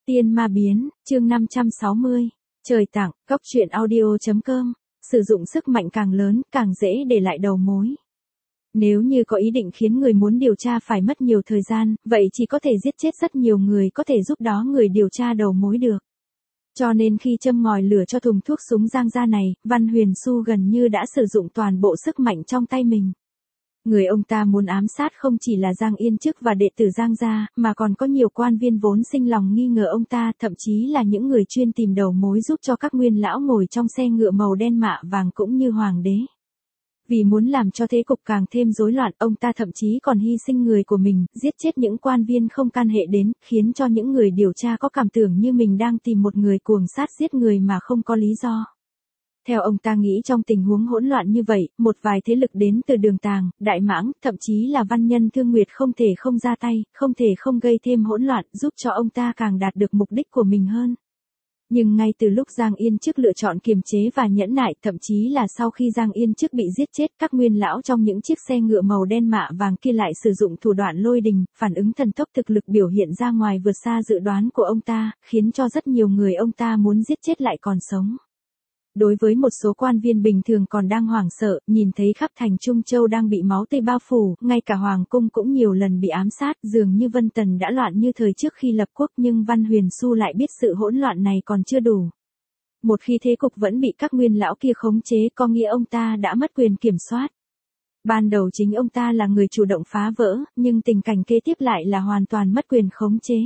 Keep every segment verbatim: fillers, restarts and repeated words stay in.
Tiên ma biến, chương năm trăm sáu mươi. Trời tặng, Cốc truyện audio.com. Sử dụng sức mạnh càng lớn, càng dễ để lại đầu mối. Nếu như có ý định khiến người muốn điều tra phải mất nhiều thời gian, vậy chỉ có thể giết chết rất nhiều người có thể giúp đó người điều tra đầu mối được. Cho nên khi châm ngòi lửa cho thùng thuốc súng Giang gia này, Văn Huyền Xu gần như đã sử dụng toàn bộ sức mạnh trong tay mình. Người ông ta muốn ám sát không chỉ là Giang Yên Chức và đệ tử Giang gia, mà còn có nhiều quan viên vốn sinh lòng nghi ngờ ông ta, thậm chí là những người chuyên tìm đầu mối giúp cho các nguyên lão ngồi trong xe ngựa màu đen mạ vàng cũng như hoàng đế. Vì muốn làm cho thế cục càng thêm rối loạn, ông ta thậm chí còn hy sinh người của mình, giết chết những quan viên không can hệ đến, khiến cho những người điều tra có cảm tưởng như mình đang tìm một người cuồng sát giết người mà không có lý do. Theo ông ta nghĩ trong tình huống hỗn loạn như vậy, một vài thế lực đến từ Đường Tàng, Đại Mãng, thậm chí là Văn Nhân Thương Nguyệt không thể không ra tay, không thể không gây thêm hỗn loạn, giúp cho ông ta càng đạt được mục đích của mình hơn. Nhưng ngay từ lúc Giang Yên Chức lựa chọn kiềm chế và nhẫn nại, thậm chí là sau khi Giang Yên Chức bị giết chết, các nguyên lão trong những chiếc xe ngựa màu đen mạ vàng kia lại sử dụng thủ đoạn lôi đình, phản ứng thần tốc thực lực biểu hiện ra ngoài vượt xa dự đoán của ông ta, khiến cho rất nhiều người ông ta muốn giết chết lại còn sống. Đối với một số quan viên bình thường còn đang hoảng sợ, nhìn thấy khắp thành Trung Châu đang bị máu tươi bao phủ, ngay cả hoàng cung cũng nhiều lần bị ám sát, dường như Vân Tần đã loạn như thời trước khi lập quốc, nhưng Văn Huyền Xu lại biết sự hỗn loạn này còn chưa đủ. Một khi thế cục vẫn bị các nguyên lão kia khống chế, có nghĩa ông ta đã mất quyền kiểm soát. Ban đầu chính ông ta là người chủ động phá vỡ, nhưng tình cảnh kế tiếp lại là hoàn toàn mất quyền khống chế.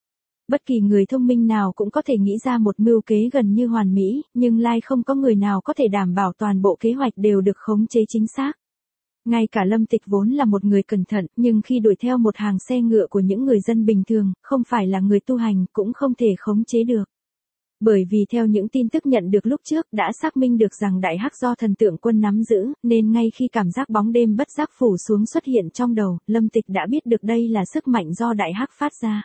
Bất kỳ người thông minh nào cũng có thể nghĩ ra một mưu kế gần như hoàn mỹ, nhưng lại không có người nào có thể đảm bảo toàn bộ kế hoạch đều được khống chế chính xác. Ngay cả Lâm Tịch vốn là một người cẩn thận, nhưng khi đuổi theo một hàng xe ngựa của những người dân bình thường, không phải là người tu hành, cũng không thể khống chế được. Bởi vì theo những tin tức nhận được lúc trước đã xác minh được rằng Đại Hắc do thần tượng quân nắm giữ, nên ngay khi cảm giác bóng đêm bất giác phủ xuống xuất hiện trong đầu, Lâm Tịch đã biết được đây là sức mạnh do Đại Hắc phát ra.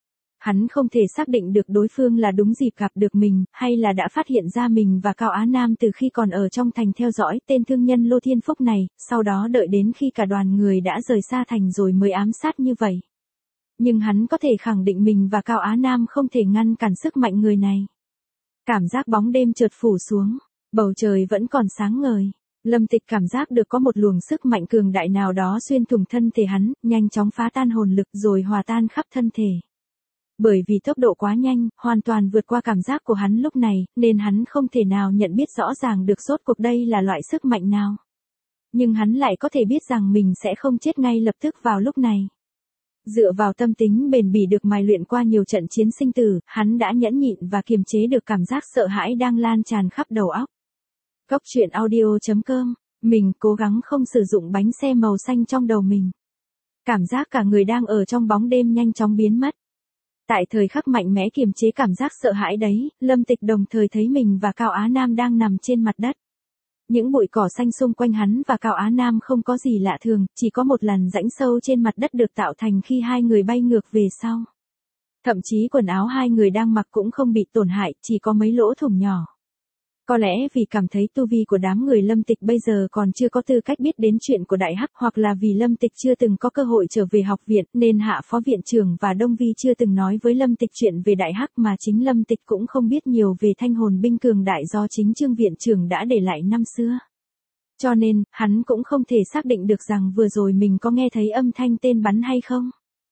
Hắn không thể xác định được đối phương là đúng dịp gặp được mình, hay là đã phát hiện ra mình và Cao Á Nam từ khi còn ở trong thành theo dõi tên thương nhân Lô Thiên Phúc này, sau đó đợi đến khi cả đoàn người đã rời xa thành rồi mới ám sát như vậy. Nhưng hắn có thể khẳng định mình và Cao Á Nam không thể ngăn cản sức mạnh người này. Cảm giác bóng đêm chợt phủ xuống, bầu trời vẫn còn sáng ngời. Lâm Tịch cảm giác được có một luồng sức mạnh cường đại nào đó xuyên thủng thân thể hắn, nhanh chóng phá tan hồn lực rồi hòa tan khắp thân thể. Bởi vì tốc độ quá nhanh, hoàn toàn vượt qua cảm giác của hắn lúc này, nên hắn không thể nào nhận biết rõ ràng được rốt cuộc đây là loại sức mạnh nào. Nhưng hắn lại có thể biết rằng mình sẽ không chết ngay lập tức vào lúc này. Dựa vào tâm tính bền bỉ được mài luyện qua nhiều trận chiến sinh tử, hắn đã nhẫn nhịn và kiềm chế được cảm giác sợ hãi đang lan tràn khắp đầu óc. Cốc truyện audio.com, mình cố gắng không sử dụng bánh xe màu xanh trong đầu mình. Cảm giác cả người đang ở trong bóng đêm nhanh chóng biến mất. Tại thời khắc mạnh mẽ kiềm chế cảm giác sợ hãi đấy, Lâm Tịch đồng thời thấy mình và Cao Á Nam đang nằm trên mặt đất. Những bụi cỏ xanh xung quanh hắn và Cao Á Nam không có gì lạ thường, chỉ có một làn rãnh sâu trên mặt đất được tạo thành khi hai người bay ngược về sau. Thậm chí quần áo hai người đang mặc cũng không bị tổn hại, chỉ có mấy lỗ thủng nhỏ. Có lẽ vì cảm thấy tu vi của đám người Lâm Tịch bây giờ còn chưa có tư cách biết đến chuyện của Đại Hắc, hoặc là vì Lâm Tịch chưa từng có cơ hội trở về học viện, nên Hạ Phó Viện trưởng và Đông Vi chưa từng nói với Lâm Tịch chuyện về Đại Hắc, mà chính Lâm Tịch cũng không biết nhiều về thanh hồn binh cường đại do chính Trương Viện trưởng đã để lại năm xưa. Cho nên, hắn cũng không thể xác định được rằng vừa rồi mình có nghe thấy âm thanh tên bắn hay không.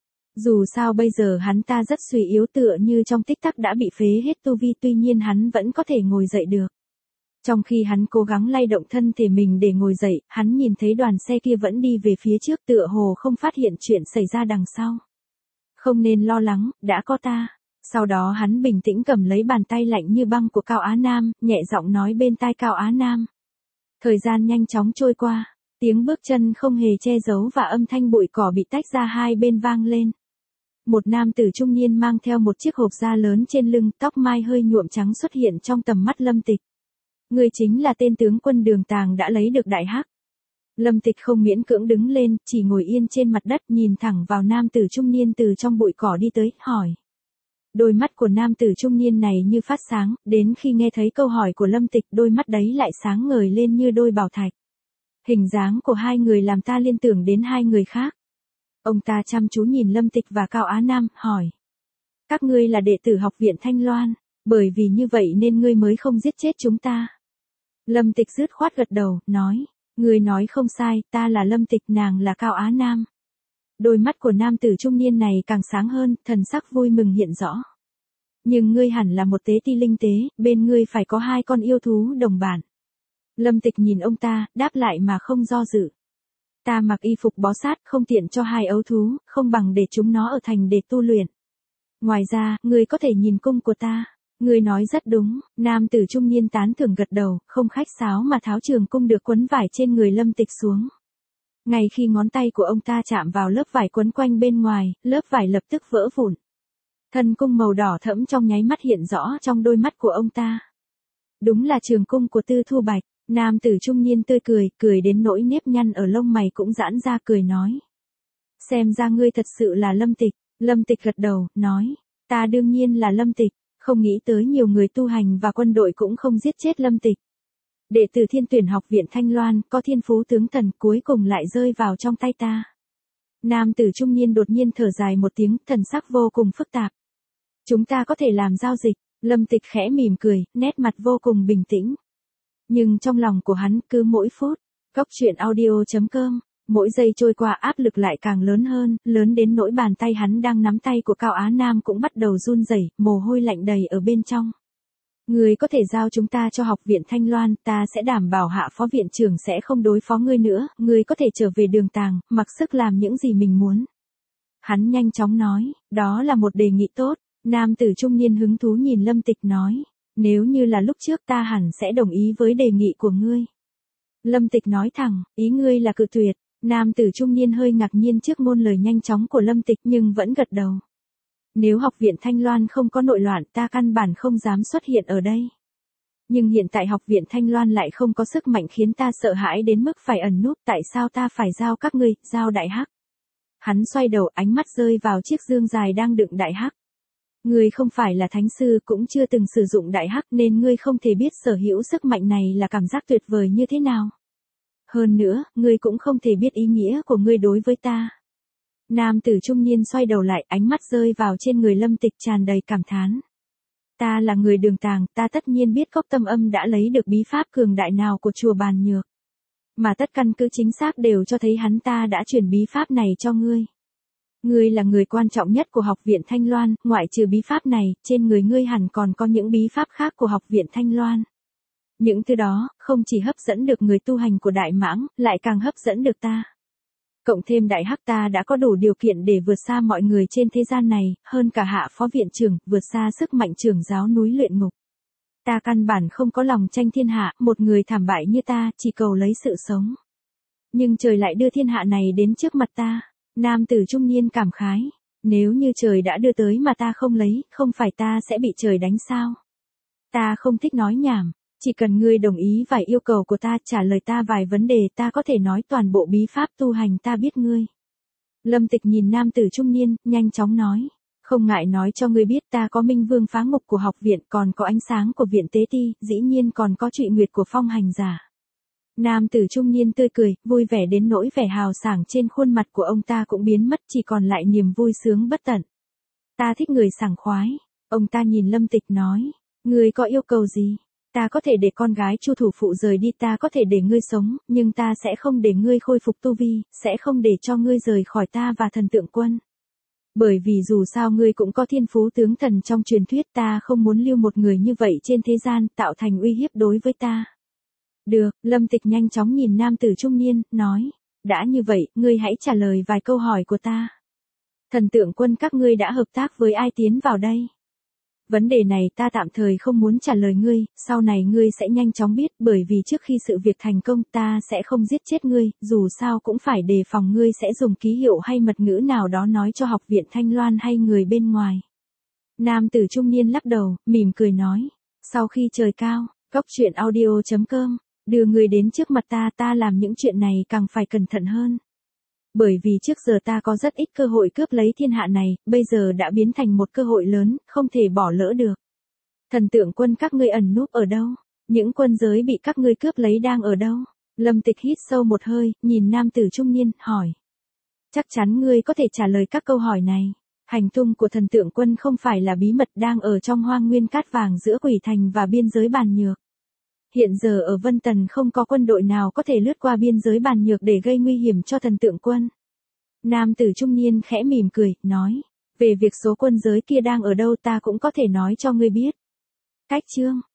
Dù sao bây giờ hắn ta rất suy yếu, tựa như trong tích tắc đã bị phế hết tu vi, tuy nhiên hắn vẫn có thể ngồi dậy được. Trong khi hắn cố gắng lay động thân thể mình để ngồi dậy, hắn nhìn thấy đoàn xe kia vẫn đi về phía trước, tựa hồ không phát hiện chuyện xảy ra đằng sau. Không nên lo lắng, đã có ta. Sau đó hắn bình tĩnh cầm lấy bàn tay lạnh như băng của Cao Á Nam, nhẹ giọng nói bên tai Cao Á Nam. Thời gian nhanh chóng trôi qua, tiếng bước chân không hề che giấu và âm thanh bụi cỏ bị tách ra hai bên vang lên. Một nam tử trung niên mang theo một chiếc hộp da lớn trên lưng, tóc mai hơi nhuộm trắng xuất hiện trong tầm mắt Lâm Tịch. Người chính là tên tướng quân Đường Tàng đã lấy được Đại Hắc. Lâm Tịch không miễn cưỡng đứng lên, chỉ ngồi yên trên mặt đất nhìn thẳng vào nam tử trung niên từ trong bụi cỏ đi tới, hỏi. Đôi mắt của nam tử trung niên này như phát sáng, đến khi nghe thấy câu hỏi của Lâm Tịch, đôi mắt đấy lại sáng ngời lên như đôi bảo thạch. Hình dáng của hai người làm ta liên tưởng đến hai người khác. Ông ta chăm chú nhìn Lâm Tịch và Cao Á Nam, hỏi. Các ngươi là đệ tử học viện Thanh Loan, bởi vì như vậy nên ngươi mới không giết chết chúng ta. Lâm Tịch dứt khoát gật đầu, nói, ngươi nói không sai, ta là Lâm Tịch, nàng là Cao Á Nam. Đôi mắt của nam tử trung niên này càng sáng hơn, thần sắc vui mừng hiện rõ. Nhưng ngươi hẳn là một tế ti linh tế, bên ngươi phải có hai con yêu thú đồng bản. Lâm Tịch nhìn ông ta, đáp lại mà không do dự. Ta mặc y phục bó sát, không tiện cho hai ấu thú, không bằng để chúng nó ở thành để tu luyện. Ngoài ra, ngươi có thể nhìn cung của ta. Ngươi nói rất đúng, nam tử trung niên tán thưởng gật đầu, không khách sáo mà tháo trường cung được quấn vải trên người Lâm Tịch xuống. Ngay khi ngón tay của ông ta chạm vào lớp vải quấn quanh bên ngoài, lớp vải lập tức vỡ vụn. Thân cung màu đỏ thẫm trong nháy mắt hiện rõ trong đôi mắt của ông ta. Đúng là trường cung của Tư Thu Bạch. Nam tử trung niên tươi cười, cười đến nỗi nếp nhăn ở lông mày cũng giãn ra, cười nói. Xem ra ngươi thật sự là Lâm Tịch. Lâm Tịch gật đầu, nói. Ta đương nhiên là Lâm Tịch, không nghĩ tới nhiều người tu hành và quân đội cũng không giết chết Lâm Tịch. Đệ tử Thiên Tuyển học viện Thanh Loan, có thiên phú tướng thần, cuối cùng lại rơi vào trong tay ta. Nam tử trung niên đột nhiên thở dài một tiếng, thần sắc vô cùng phức tạp. Chúng ta có thể làm giao dịch. Lâm Tịch khẽ mỉm cười, nét mặt vô cùng bình tĩnh. Nhưng trong lòng của hắn cứ mỗi phút, Cóc Truyện Audio chấm com, mỗi giây trôi qua áp lực lại càng lớn hơn, lớn đến nỗi bàn tay hắn đang nắm tay của Cao Á Nam cũng bắt đầu run rẩy, mồ hôi lạnh đầy ở bên trong. Ngươi có thể giao chúng ta cho học viện Thanh Loan, ta sẽ đảm bảo hạ phó viện trưởng sẽ không đối phó ngươi nữa, ngươi có thể trở về Đường Tàng, mặc sức làm những gì mình muốn. Hắn nhanh chóng nói, đó là một đề nghị tốt. Nam tử trung niên hứng thú nhìn Lâm Tịch nói. Nếu như là lúc trước ta hẳn sẽ đồng ý với đề nghị của ngươi. Lâm Tịch nói thẳng, ý ngươi là cự tuyệt. Nam tử trung niên hơi ngạc nhiên trước ngôn lời nhanh chóng của Lâm Tịch nhưng vẫn gật đầu. Nếu học viện Thanh Loan không có nội loạn ta căn bản không dám xuất hiện ở đây. Nhưng hiện tại học viện Thanh Loan lại không có sức mạnh khiến ta sợ hãi đến mức phải ẩn núp, tại sao ta phải giao các ngươi, giao đại hắc. Hắn xoay đầu, ánh mắt rơi vào chiếc dương dài đang đựng đại hắc. Ngươi không phải là thánh sư, cũng chưa từng sử dụng đại hắc nên ngươi không thể biết sở hữu sức mạnh này là cảm giác tuyệt vời như thế nào. Hơn nữa, ngươi cũng không thể biết ý nghĩa của ngươi đối với ta. Nam tử trung niên xoay đầu lại, ánh mắt rơi vào trên người Lâm Tịch tràn đầy cảm thán. Ta là người Đường Tàng, ta tất nhiên biết Cốc Tâm Âm đã lấy được bí pháp cường đại nào của chùa Bàn Nhược. Mà tất căn cứ chính xác đều cho thấy hắn ta đã chuyển bí pháp này cho ngươi. Ngươi là người quan trọng nhất của học viện Thanh Loan, ngoại trừ bí pháp này, trên người ngươi hẳn còn có những bí pháp khác của học viện Thanh Loan. Những thứ đó, không chỉ hấp dẫn được người tu hành của Đại Mãng, lại càng hấp dẫn được ta. Cộng thêm đại hắc ta đã có đủ điều kiện để vượt xa mọi người trên thế gian này, hơn cả hạ phó viện trưởng, vượt xa sức mạnh trưởng giáo núi luyện ngục. Ta căn bản không có lòng tranh thiên hạ, một người thảm bại như ta, chỉ cầu lấy sự sống. Nhưng trời lại đưa thiên hạ này đến trước mặt ta. Nam tử trung niên cảm khái. Nếu như trời đã đưa tới mà ta không lấy, không phải ta sẽ bị trời đánh sao? Ta không thích nói nhảm. Chỉ cần ngươi đồng ý vài yêu cầu của ta, trả lời ta vài vấn đề, ta có thể nói toàn bộ bí pháp tu hành ta biết ngươi. Lâm Tịch nhìn nam tử trung niên, nhanh chóng nói. Không ngại nói cho ngươi biết ta có minh vương phá ngục của học viện, còn có ánh sáng của viện tế ti, dĩ nhiên còn có trụy nguyệt của phong hành giả. Nam tử trung niên tươi cười, vui vẻ đến nỗi vẻ hào sảng trên khuôn mặt của ông ta cũng biến mất, chỉ còn lại niềm vui sướng bất tận. Ta thích người sảng khoái. Ông ta nhìn Lâm Tịch nói. Ngươi có yêu cầu gì? Ta có thể để con gái Chu thủ phụ rời đi, ta có thể để ngươi sống, nhưng ta sẽ không để ngươi khôi phục tu vi, sẽ không để cho ngươi rời khỏi ta và thần tượng quân. Bởi vì dù sao ngươi cũng có thiên phú tướng thần trong truyền thuyết, ta không muốn lưu một người như vậy trên thế gian, tạo thành uy hiếp đối với ta. Được, Lâm Tịch nhanh chóng nhìn nam tử trung niên, nói. Đã như vậy, ngươi hãy trả lời vài câu hỏi của ta. Thần tượng quân các ngươi đã hợp tác với ai tiến vào đây? Vấn đề này ta tạm thời không muốn trả lời ngươi, sau này ngươi sẽ nhanh chóng biết, bởi vì trước khi sự việc thành công ta sẽ không giết chết ngươi, dù sao cũng phải đề phòng ngươi sẽ dùng ký hiệu hay mật ngữ nào đó nói cho học viện Thanh Loan hay người bên ngoài. Nam tử trung niên lắc đầu, mỉm cười nói. Sau khi trời cao, Cóc Truyện Audio chấm com, đưa ngươi đến trước mặt ta, ta làm những chuyện này càng phải cẩn thận hơn. Bởi vì trước giờ ta có rất ít cơ hội cướp lấy thiên hạ này, bây giờ đã biến thành một cơ hội lớn, không thể bỏ lỡ được. Thần tượng quân các ngươi ẩn núp ở đâu? Những quân giới bị các ngươi cướp lấy đang ở đâu? Lâm Tịch hít sâu một hơi, nhìn nam tử trung niên, hỏi. Chắc chắn ngươi có thể trả lời các câu hỏi này. Hành tung của thần tượng quân không phải là bí mật, đang ở trong hoang nguyên cát vàng giữa Quỷ Thành và biên giới Bàn Nhược. Hiện giờ ở Vân Tần không có quân đội nào có thể lướt qua biên giới Bàn Nhược để gây nguy hiểm cho thần tượng quân. Nam tử trung niên khẽ mỉm cười, nói, về việc số quân giới kia đang ở đâu ta cũng có thể nói cho ngươi biết. Cách chương